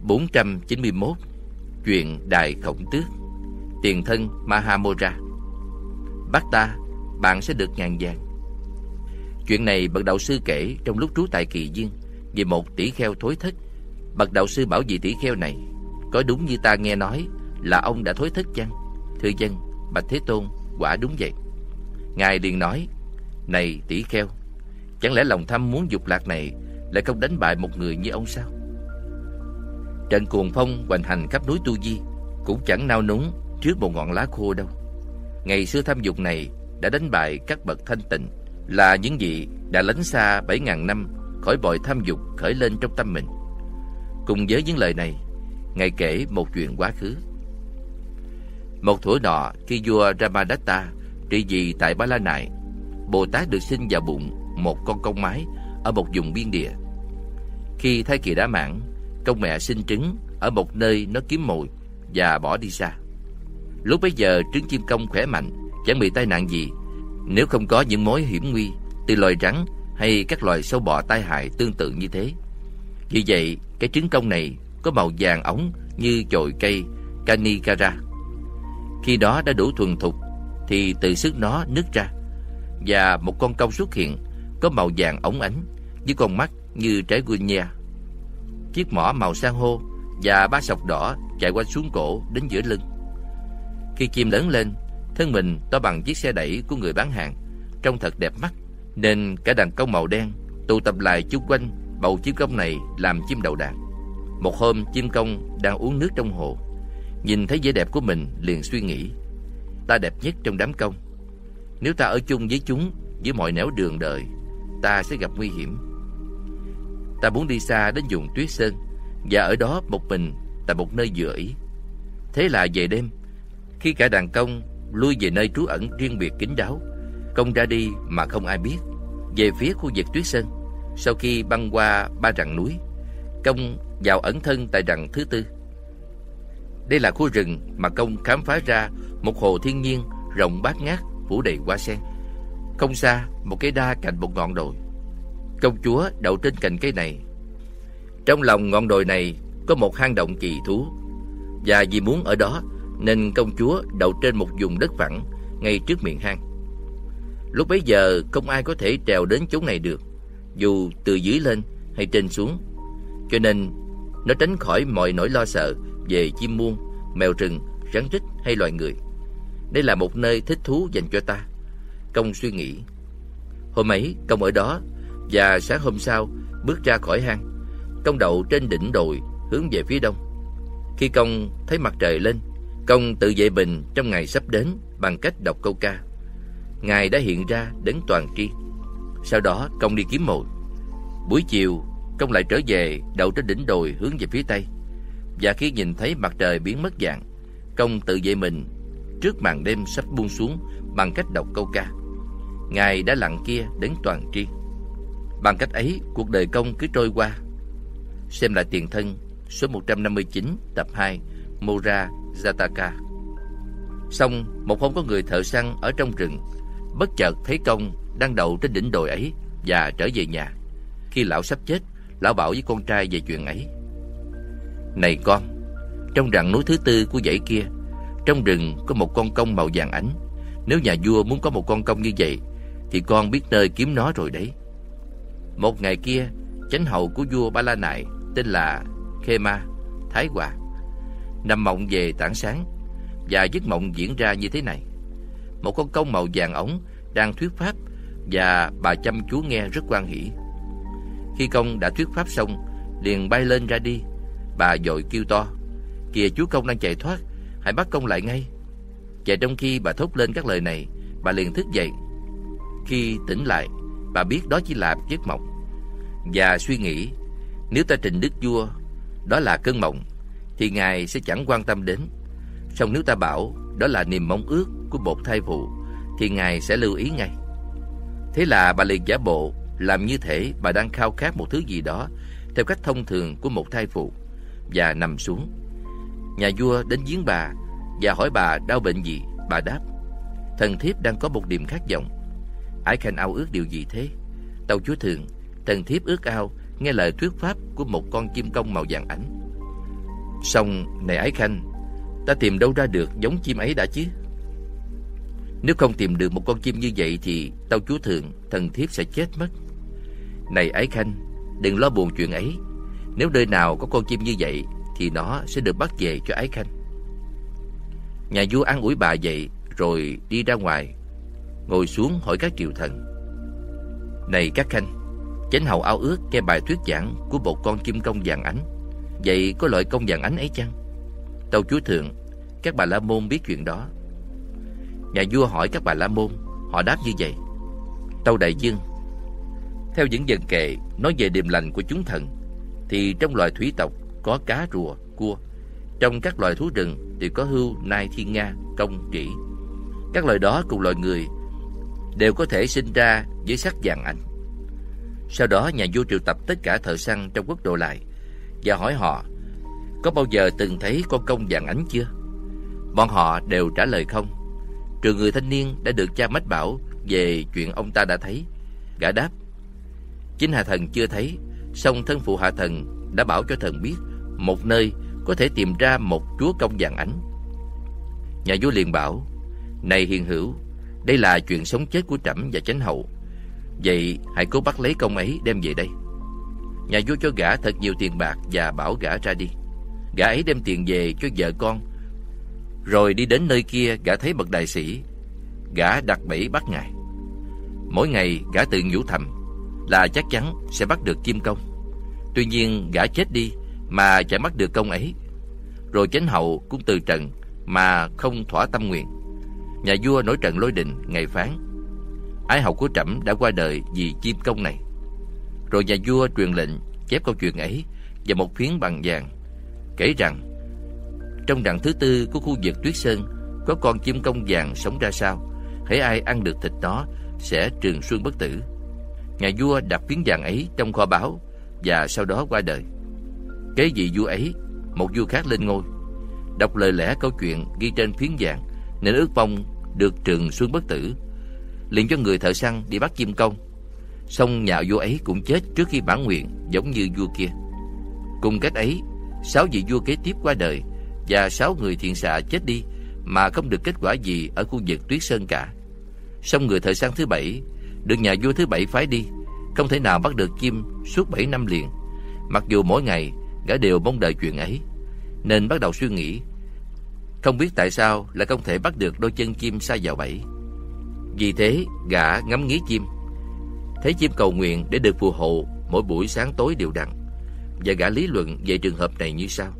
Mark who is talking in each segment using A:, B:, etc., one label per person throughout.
A: 491. Chuyện Đại Khổng Tước. Tiền thân Mahamora. Bắt ta, bạn sẽ được ngàn vàng. Chuyện này bậc đạo sư kể trong lúc trú tại Kỳ Viên về một tỷ kheo thối thất. Bậc đạo sư bảo vị tỷ kheo này: có đúng như ta nghe nói là ông đã thối thất chăng? Thưa dân, bạch Thế Tôn, quả đúng vậy. Ngài liền nói: này tỷ kheo, chẳng lẽ lòng tham muốn dục lạc này lại không đánh bại một người như ông sao? Trận cuồng phong hoành hành khắp núi Tu Di cũng chẳng nao núng trước một ngọn lá khô đâu. Ngày xưa tham dục này đã đánh bại các bậc thanh tịnh, là những vị đã lánh xa 7.000 năm khỏi bội tham dục khởi lên trong tâm mình. Cùng với những lời này, Ngài kể một chuyện quá khứ. Một thuở nọ, khi vua Ramadatta trị vì tại Ba La Nại, Bồ Tát được sinh vào bụng một con công mái ở một vùng biên địa. Khi thai kỳ đã mãn, công mẹ sinh trứng ở một nơi nó kiếm mồi và bỏ đi xa. Lúc bấy giờ trứng chim công khỏe mạnh, chẳng bị tai nạn gì, nếu không có những mối hiểm nguy từ loài rắn hay các loài sâu bọ tai hại tương tự như thế. Vì vậy, cái trứng công này có màu vàng óng như chồi cây Kanikara. Khi đó đã đủ thuần thục thì từ sức nó nứt ra, và một con công xuất hiện có màu vàng óng ánh với con mắt như trái guinea, chiếc mỏ màu san hô và 3 sọc đỏ chạy qua xuống cổ đến giữa lưng. Khi chim lớn lên, thân mình to bằng chiếc xe đẩy của người bán hàng, trông thật đẹp mắt, nên cả đàn công màu đen tụ tập lại chung quanh bầu chim công này làm chim đầu đàn. Một hôm, chim công đang uống nước trong hồ, nhìn thấy vẻ đẹp của mình liền suy nghĩ: ta đẹp nhất trong đám công. Nếu ta ở chung với chúng dưới mọi nẻo đường đời, ta sẽ gặp nguy hiểm. Ta muốn đi xa đến vùng tuyết sơn và ở đó một mình tại một nơi vừa ý. Thế là về đêm, khi cả đàn công lui về nơi trú ẩn riêng biệt kín đáo, công ra đi mà không ai biết, về phía khu vực tuyết sơn. Sau khi băng qua 3 rặng núi, công vào ẩn thân tại rặng thứ 4. Đây là khu rừng mà công khám phá ra một hồ thiên nhiên rộng bát ngát phủ đầy hoa sen. Không xa, một cây đa cạnh một ngọn đồi. Công chúa đậu trên cành cây này. Trong lòng ngọn đồi này có một hang động kỳ thú, và vì muốn ở đó nên công chúa đậu trên một vùng đất phẳng ngay trước miệng hang. Lúc bấy giờ không ai có thể trèo đến chỗ này được, dù từ dưới lên hay trên xuống, cho nên nó tránh khỏi mọi nỗi lo sợ về chim muông, mèo rừng, rắn rít hay loài người. Đây là một nơi thích thú dành cho ta, công suy nghĩ. Hôm ấy công ở đó, và sáng hôm sau bước ra khỏi hang. Công đậu trên đỉnh đồi hướng về phía đông. Khi công thấy mặt trời lên, công tự vệ mình trong ngày sắp đến bằng cách đọc câu ca: Ngài đã hiện ra đến toàn tri. Sau đó công đi kiếm mồi. Buổi chiều, công lại trở về đậu trên đỉnh đồi hướng về phía tây. Và khi nhìn thấy mặt trời biến mất dạng, công tự vệ mình trước màn đêm sắp buông xuống bằng cách đọc câu ca: Ngài đã lặng kia đến toàn tri. Bằng cách ấy, cuộc đời công cứ trôi qua. Xem lại tiền thân số 159 tập 2 Mora Jataka. Xong, một hôm có người thợ săn ở trong rừng bất chợt thấy công đang đậu trên đỉnh đồi ấy và trở về nhà. Khi lão sắp chết, lão bảo với con trai về chuyện ấy: Này con, trong rặng núi thứ 4 của dãy kia, trong rừng có một con công màu vàng ánh. Nếu nhà vua muốn có một con công như vậy thì con biết nơi kiếm nó rồi đấy. Một ngày kia, chánh hầu của vua Ba La Nại tên là Khema Thái Hòa nằm mộng về tảng sáng, và giấc mộng diễn ra như thế này: một con công màu vàng óng đang thuyết pháp, và bà chăm chú nghe rất hoan hỉ. Khi công đã thuyết pháp xong, liền bay lên ra đi. Bà vội kêu to: Kìa, chúa công đang chạy thoát, hãy bắt công lại ngay. Và trong khi bà thốt lên các lời này, bà liền thức dậy. Khi tỉnh lại, bà biết đó chỉ là giấc mộng, và suy nghĩ: nếu ta trình đức vua đó là cơn mộng thì ngài sẽ chẳng quan tâm đến. Song nếu ta bảo đó là niềm mong ước của một thai phụ thì ngài sẽ lưu ý ngay. Thế là bà liền giả bộ làm như thể bà đang khao khát một thứ gì đó theo cách thông thường của một thai phụ, và nằm xuống. Nhà vua đến viếng bà và hỏi bà đau bệnh gì. Bà đáp: Thần thiếp đang có một niềm khát vọng. Ái khanh ao ước điều gì thế? Tâu chúa thường, thần thiếp ước ao nghe lời thuyết pháp của một con chim công màu vàng ánh. Xong này Ái Khanh, ta tìm đâu ra được giống chim ấy đã chứ? Nếu không tìm được một con chim như vậy thì tâu chúa thượng, thần thiếp sẽ chết mất. Này Ái Khanh, đừng lo buồn chuyện ấy. Nếu nơi nào có con chim như vậy thì nó sẽ được bắt về cho Ái Khanh. Nhà vua an ủi bà vậy rồi đi ra ngoài, ngồi xuống hỏi các triều thần. Này các khanh, chánh hầu ao ước nghe bài thuyết giảng của một con chim công vàng ánh. Vậy có loại công vàng ánh ấy chăng? Tâu chúa thượng, các bà la môn biết chuyện đó. Nhà vua hỏi các bà la môn, họ đáp như vậy. Tâu đại vương, theo những vần kệ nói về điềm lành của chúng thần, thì trong loài thủy tộc có cá, rùa, cua. Trong các loài thú rừng thì có hươu, nai, thiên nga, công, trĩ. Các loài đó cùng loài người đều có thể sinh ra với sắc vàng ánh. Sau đó nhà vua triệu tập tất cả thợ săn trong quốc độ lại và hỏi họ có bao giờ từng thấy con công vàng ánh chưa. Bọn họ đều trả lời không, trừ người thanh niên đã được cha mách bảo về chuyện ông ta đã thấy. Gã đáp, chính hạ thần chưa thấy, song thân phụ hạ thần đã bảo cho thần biết một nơi có thể tìm ra một chúa công vàng ánh. Nhà vua liền bảo, này hiền hữu, đây là chuyện sống chết của trẫm và chánh hậu, vậy hãy cố bắt lấy công ấy đem về đây. Nhà vua cho gã thật nhiều tiền bạc và bảo gã ra đi. Gã ấy đem tiền về cho vợ con, rồi đi đến nơi kia. Gã thấy bậc đại sĩ, gã đặt bẫy bắt ngài. Mỗi ngày gã tự nhủ thầm là chắc chắn sẽ bắt được chim công. Tuy nhiên gã chết đi mà chẳng bắt được công ấy. Rồi chánh hậu cũng từ trần mà không thỏa tâm nguyện. Nhà vua nổi trận lôi đình, ngày phán, ái hậu của trẫm đã qua đời vì chim công này. Rồi nhà vua truyền lệnh chép câu chuyện ấy vào một phiến bằng vàng, kể rằng trong rặng thứ tư của khu vực Tuyết Sơn có con chim công vàng sống ra sao, hễ ai ăn được thịt nó sẽ trường xuân bất tử. Nhà vua đặt phiến vàng ấy trong kho báu và sau đó qua đời. Kế vị vua ấy, một vua khác lên ngôi, đọc lời lẽ câu chuyện ghi trên phiến vàng nên ước mong được trường xuân bất tử, liền cho người thợ săn đi bắt chim công. Song nhà vua ấy cũng chết trước khi mãn nguyện, giống như vua kia. Cùng cách ấy, 6 vị vua kế tiếp qua đời và 6 người thiện xạ chết đi mà không được kết quả gì ở khu vực Tuyết Sơn cả. Song người thợ săn thứ 7 được nhà vua thứ 7 phái đi, không thể nào bắt được chim suốt 7 năm liền, mặc dù mỗi ngày gã đều mong đợi chuyện ấy, nên bắt đầu suy nghĩ không biết tại sao lại không thể bắt được đôi chân chim sa vào bẫy. Vì thế gã ngắm nghía chim, thấy chim cầu nguyện để được phù hộ mỗi buổi sáng tối đều đặn, và gã lý luận về trường hợp này như sau: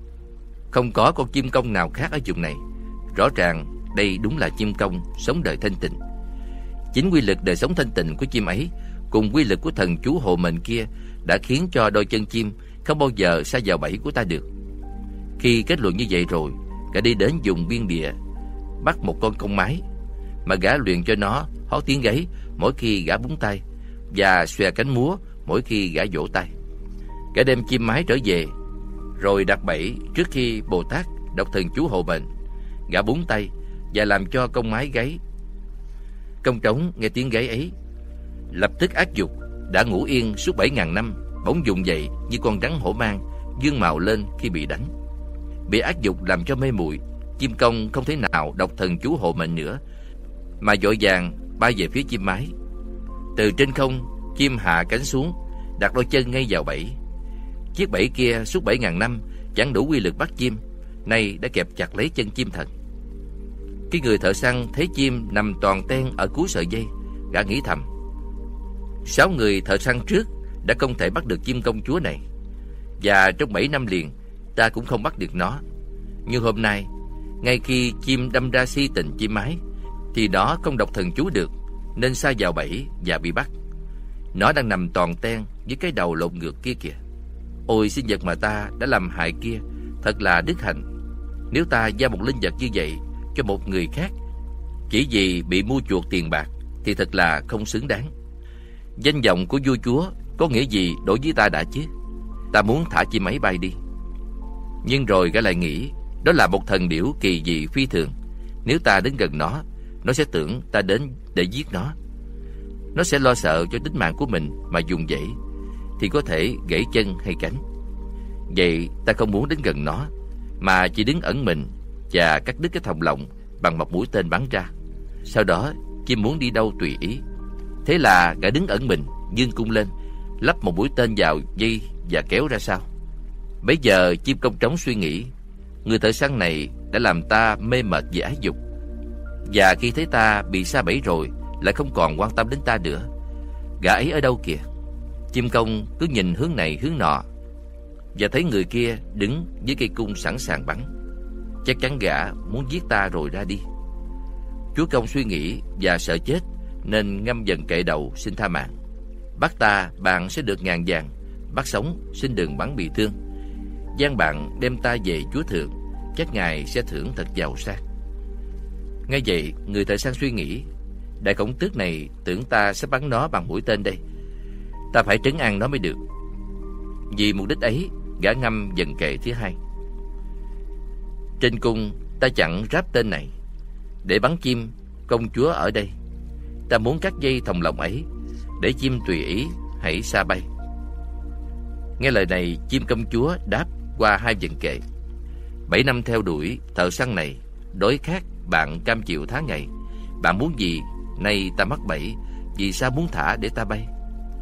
A: không có con chim công nào khác ở vùng này, rõ ràng đây đúng là chim công sống đời thanh tịnh. Chính quy lực đời sống thanh tịnh của chim ấy cùng quy lực của thần chú hộ mệnh kia đã khiến cho đôi chân chim không bao giờ sa vào bẫy của ta được. Khi kết luận như vậy rồi, gã đi đến vùng biên địa, bắt một con công mái, mà gã luyện cho nó hót tiếng gáy mỗi khi gã búng tay và xòe cánh múa mỗi khi gã vỗ tay. Gã đem chim mái trở về, rồi đặt bẫy trước khi Bồ Tát đọc thần chú hộ mệnh. Gã búng tay và làm cho công mái gáy. Công trống nghe tiếng gáy ấy, lập tức ác dục đã ngủ yên suốt 7.000 năm, bỗng vùng dậy như con rắn hổ mang, dương mào lên khi bị đánh. Bị ác dục làm cho mê muội, chim công không thể nào đọc thần chú hộ mệnh nữa, mà vội vàng bay về phía chim mái. Từ trên không, chim hạ cánh xuống, đặt đôi chân ngay vào bẫy. Chiếc bẫy kia suốt 7.000 năm chẳng đủ quy lực bắt chim, nay đã kẹp chặt lấy chân chim thần. Cái người thợ săn thấy chim nằm toàn ten ở cuối sợi dây, gã nghĩ thầm: 6 người thợ săn trước đã không thể bắt được chim công chúa này, và trong 7 năm liền ta cũng không bắt được nó. Nhưng hôm nay, ngay khi chim đâm ra si tình chim mái, thì nó không đọc thần chú được, nên sa vào bẫy và bị bắt. Nó đang nằm toàn ten với cái đầu lộn ngược kia kìa. Ôi, sinh vật mà ta đã làm hại kia thật là đức hạnh. Nếu ta giao một linh vật như vậy cho một người khác chỉ vì bị mua chuộc tiền bạc thì thật là không xứng đáng. Danh vọng của vua chúa có nghĩa gì đối với ta đã chứ? Ta muốn thả chim ấy bay đi. Nhưng rồi gã lại nghĩ đó là một thần điểu kỳ dị phi thường. Nếu ta đến gần nó sẽ tưởng ta đến để giết nó. Nó sẽ lo sợ cho tính mạng của mình mà dùng dãy, thì có thể gãy chân hay cánh. Vậy ta không muốn đến gần nó, mà chỉ đứng ẩn mình và cắt đứt cái thòng lọng bằng một mũi tên bắn ra. Sau đó chim muốn đi đâu tùy ý. Thế là gã đứng ẩn mình, giương cung lên, lắp một mũi tên vào dây và kéo ra sau. Bấy giờ chim công trống suy nghĩ, người thợ săn này đã làm ta mê mệt vì ái dục, và khi thấy ta bị sa bẫy rồi lại không còn quan tâm đến ta nữa. Gã ấy ở đâu kìa? Chim công cứ nhìn hướng này hướng nọ, và thấy người kia đứng với cây cung sẵn sàng bắn. Chắc chắn gã muốn giết ta rồi ra đi. Chúa công suy nghĩ và sợ chết, nên ngâm dần kệ đầu xin tha mạng. Bắt ta, bạn sẽ được ngàn vàng; bắt sống, xin đừng bắn bị thương. Gian bạn đem ta về chúa thượng, chắc ngài sẽ thưởng thật giàu sang. Ngay vậy, người thợ săn suy nghĩ, đại khổng tước này tưởng ta sẽ bắn nó bằng mũi tên đây. Ta phải trấn an nó mới được. Vì mục đích ấy, gã ngâm dần kệ thứ hai. Trên cung ta chặn ráp tên này để bắn chim công chúa ở đây. Ta muốn cắt dây thòng lọng ấy để chim tùy ý hãy xa bay. Nghe lời này, chim công chúa đáp qua hai dần kệ. 7 năm theo đuổi thợ săn này, đối khác bạn cam chịu tháng ngày. Bạn muốn gì? Nay ta mắc bẫy, vì sao muốn thả để ta bay?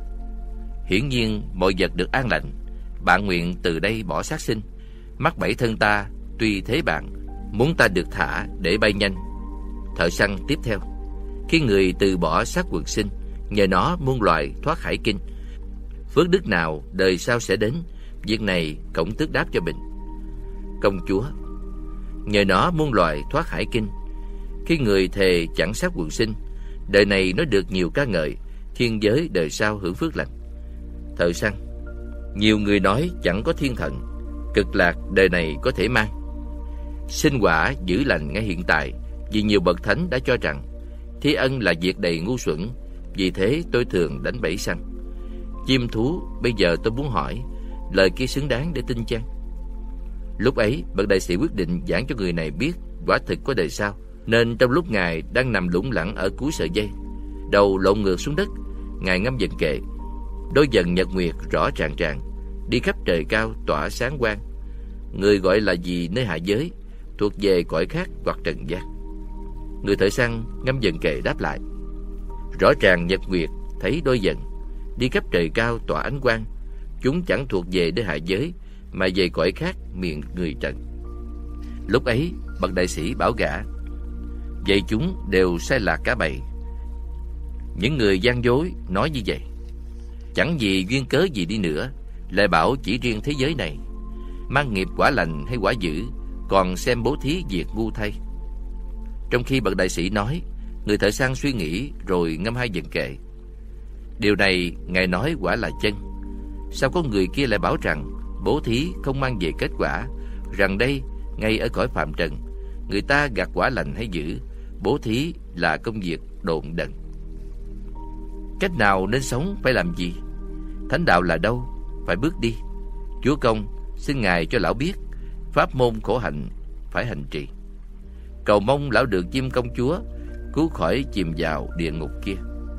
A: Hiển nhiên mọi vật được an lành. Bạn nguyện từ đây bỏ sát sinh, mắc bẫy thân ta. Tuy thế bạn muốn ta được thả để bay nhanh. Thợ săn tiếp theo, khi người từ bỏ xác quần sinh, nhờ nó muôn loài thoát hải kinh. Phước đức nào đời sau sẽ đến? Việc này khổng tước đáp cho mình. Công chúa, nhờ nó muôn loài thoát hải kinh. Khi người thề chẳng xác quần sinh, đời này nó được nhiều ca ngợi, thiên giới đời sau hưởng phước lành. Thợ săn, nhiều người nói chẳng có thiên thần, cực lạc đời này có thể mang. Sinh quả giữ lành ngay hiện tại, vì nhiều bậc thánh đã cho rằng thi ân là việc đầy ngu xuẩn, vì thế tôi thường đánh bẫy săn. Chim thú, bây giờ tôi muốn hỏi, lời kia xứng đáng để tin chăng? Lúc ấy, bậc đại sĩ quyết định giảng cho người này biết quả thực có đời sau, nên trong lúc ngài đang nằm lủng lẳng ở cuối sợi dây, đầu lộn ngược xuống đất, ngài ngâm dần kệ. Đôi dần nhật nguyệt rõ ràng ràng, đi khắp trời cao tỏa sáng quang. Người gọi là gì nơi hạ giới, thuộc về cõi khác hoặc trần gian? Người thợ săn ngâm dần kệ đáp lại, rõ ràng nhật nguyệt thấy đôi dần, đi khắp trời cao tỏa ánh quang. Chúng chẳng thuộc về nơi hạ giới, mà về cõi khác miền người trần. Lúc ấy bậc đại sĩ bảo gã, vậy chúng đều sai lạc cả bầy. Những người gian dối nói như vậy, chẳng vì duyên cớ gì đi nữa, lại bảo chỉ riêng thế giới này, mang nghiệp quả lành hay quả dữ, còn xem bố thí việc ngu thay. Trong khi bậc đại sĩ nói, người thợ săn suy nghĩ rồi ngâm hai dần kệ. Điều này ngài nói quả là chân. Sao có người kia lại bảo rằng bố thí không mang về kết quả, rằng đây ngay ở cõi phạm trần, người ta gặt quả lành hay dữ, bố thí là công việc độn đần. Cách nào nên sống, phải làm gì? Thánh đạo là đâu? Phải bước đi. Chúa công xin ngài cho lão biết pháp môn khổ hạnh phải hành trì. Cầu mong lão được chim công chúa cứu khỏi chìm vào địa ngục kia.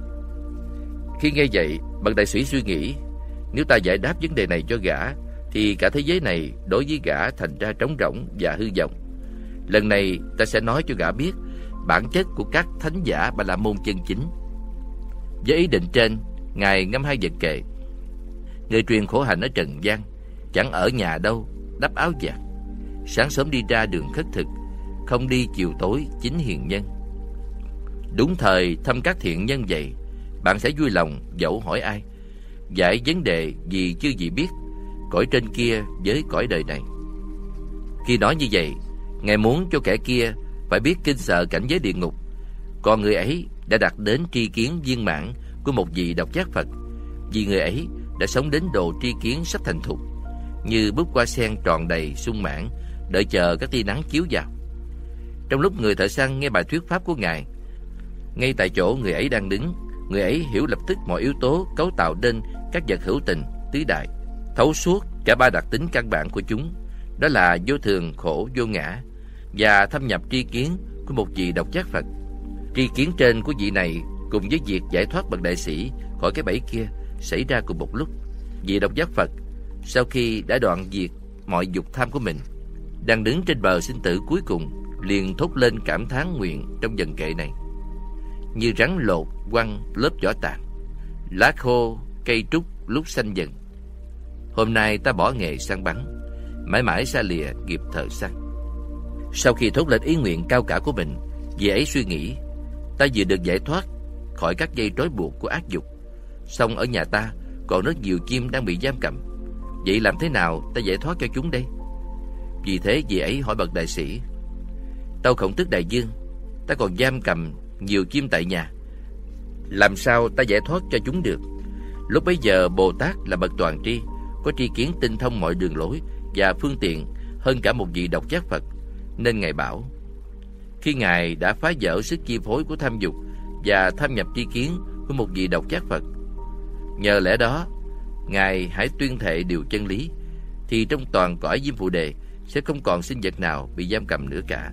A: Khi nghe vậy, bậc đại sĩ suy nghĩ, nếu ta giải đáp vấn đề này cho gã, thì cả thế giới này đối với gã thành ra trống rỗng và hư vọng. Lần này ta sẽ nói cho gã biết bản chất của các thánh giả Ba La Môn chân chính. Với ý định trên, ngài ngâm hai dần kệ. Người truyền khổ hạnh ở trần gian, chẳng ở nhà đâu, đắp áo vàng. Sáng sớm đi ra đường khất thực, không đi chiều tối chính hiền nhân. Đúng thời thăm các thiện nhân vậy, bạn sẽ vui lòng dẫu hỏi ai, giải vấn đề gì chưa gì biết, cõi trên kia với cõi đời này. Khi nói như vậy, ngài muốn cho kẻ kia phải biết kinh sợ cảnh giới địa ngục, còn người ấy đã đạt đến tri kiến viên mãn của một vị độc giác Phật, vì người ấy đã sống đến độ tri kiến sắp thành thục, như bước qua sen tròn đầy sung mãn, đợi chờ các tia nắng chiếu vào. Trong lúc người thợ săn nghe bài thuyết pháp của ngài, ngay tại chỗ người ấy đang đứng, người ấy hiểu lập tức mọi yếu tố cấu tạo nên các vật hữu tình tứ đại, thấu suốt cả ba đặc tính căn bản của chúng, đó là vô thường, khổ, vô ngã, và thâm nhập tri kiến của một vị độc giác Phật. Tri kiến trên của vị này cùng với việc giải thoát bậc đại sĩ khỏi cái bẫy kia xảy ra cùng một lúc. Vị độc giác Phật sau khi đã đoạn diệt mọi dục tham của mình, đang đứng trên bờ sinh tử cuối cùng, liền thốt lên cảm thán nguyện trong dần kệ này: như rắn lột quăng lớp vỏ tàn, lá khô cây trúc lúc xanh dần. Hôm nay ta bỏ nghề săn bắn, mãi mãi xa lìa nghiệp thợ săn. Sau khi thốt lên ý nguyện cao cả của mình, vị ấy suy nghĩ: ta vừa được giải thoát khỏi các dây trói buộc của ác dục, song ở nhà ta còn rất nhiều chim đang bị giam cầm. Vậy làm thế nào ta giải thoát cho chúng đây? Vì thế vị ấy hỏi bậc đại sĩ: tâu Khổng Tước đại vương, ta còn giam cầm nhiều chim tại nhà, làm sao ta giải thoát cho chúng được? Lúc bấy giờ Bồ Tát là bậc toàn tri, có tri kiến tinh thông mọi đường lối và phương tiện hơn cả một vị độc giác Phật, nên ngài bảo: khi ngài đã phá vỡ sức chi phối của tham dục và tham nhập tri kiến của một vị độc giác Phật, nhờ lẽ đó ngài hãy tuyên thệ điều chân lý, thì trong toàn cõi Diêm Phù Đề sẽ không còn sinh vật nào bị giam cầm nữa cả.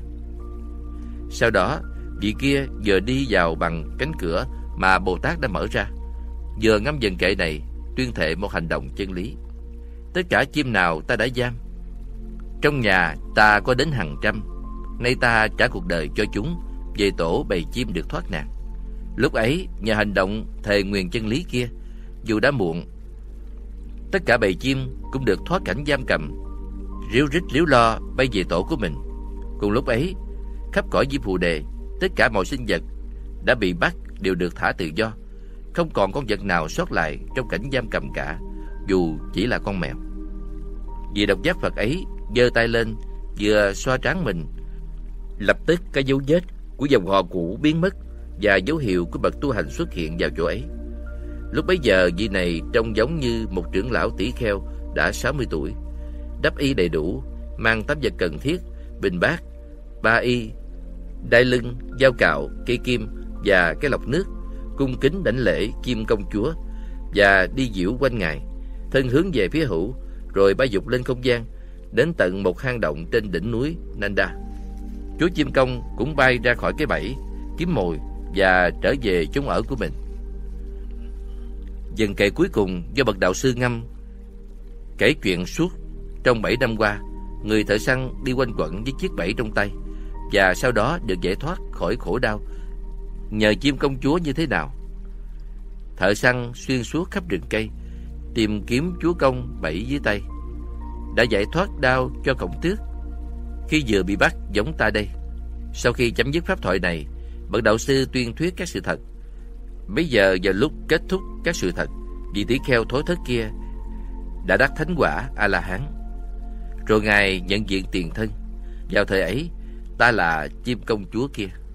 A: Sau đó vị kia vừa đi vào bằng cánh cửa mà Bồ Tát đã mở ra, vừa ngâm dần kệ này, tuyên thệ một hành động chân lý: tất cả chim nào ta đã giam, trong nhà ta có đến hàng trăm, nay ta trả cuộc đời cho chúng, về tổ bầy chim được thoát nạn. Lúc ấy nhờ hành động thề nguyền chân lý kia, dù đã muộn, tất cả bầy chim cũng được thoát cảnh giam cầm, ríu rít líu lo bay về tổ của mình. Cùng lúc ấy, khắp cõi Diêm Phù Đề, tất cả mọi sinh vật đã bị bắt đều được thả tự do, không còn con vật nào sót lại trong cảnh giam cầm cả, dù chỉ là con mèo. Vị độc giác Phật ấy giơ tay lên, vừa xoa trán mình, lập tức cái dấu vết của dòng họ cũ biến mất và dấu hiệu của bậc tu hành xuất hiện vào chỗ ấy. Lúc bấy giờ vị này trông giống như một trưởng lão tỷ kheo đã 60 tuổi, đắp y đầy đủ, mang tấm vật cần thiết, bình bát, ba y, đai lưng, dao cạo, cây kim và cái lọc nước, cung kính đảnh lễ chim công chúa và đi diễu quanh ngài, thân hướng về phía hữu, rồi bay dục lên không gian, đến tận một hang động trên đỉnh núi Nanda. Chú chim công cũng bay ra khỏi cái bẫy kiếm mồi và trở về chốn ở của mình. Dần kệ cuối cùng do bậc đạo sư ngâm kể chuyện suốt trong 7 năm qua, người thợ săn đi quanh quẩn với chiếc bẫy trong tay, và sau đó được giải thoát khỏi khổ đau nhờ chim công chúa như thế nào. Thợ săn xuyên suốt khắp rừng cây tìm kiếm chúa công bẫy dưới tay, đã giải thoát đau cho Khổng Tước khi vừa bị bắt giống ta đây. Sau khi chấm dứt pháp thoại này, bậc đạo sư tuyên thuyết các sự thật. Bây giờ vào lúc kết thúc các sự thật, vị tỷ kheo thối thất kia đã đắc thánh quả A-la-hán. Rồi ngài nhận diện tiền thân. Vào thời ấy, ta là chim công chúa kia.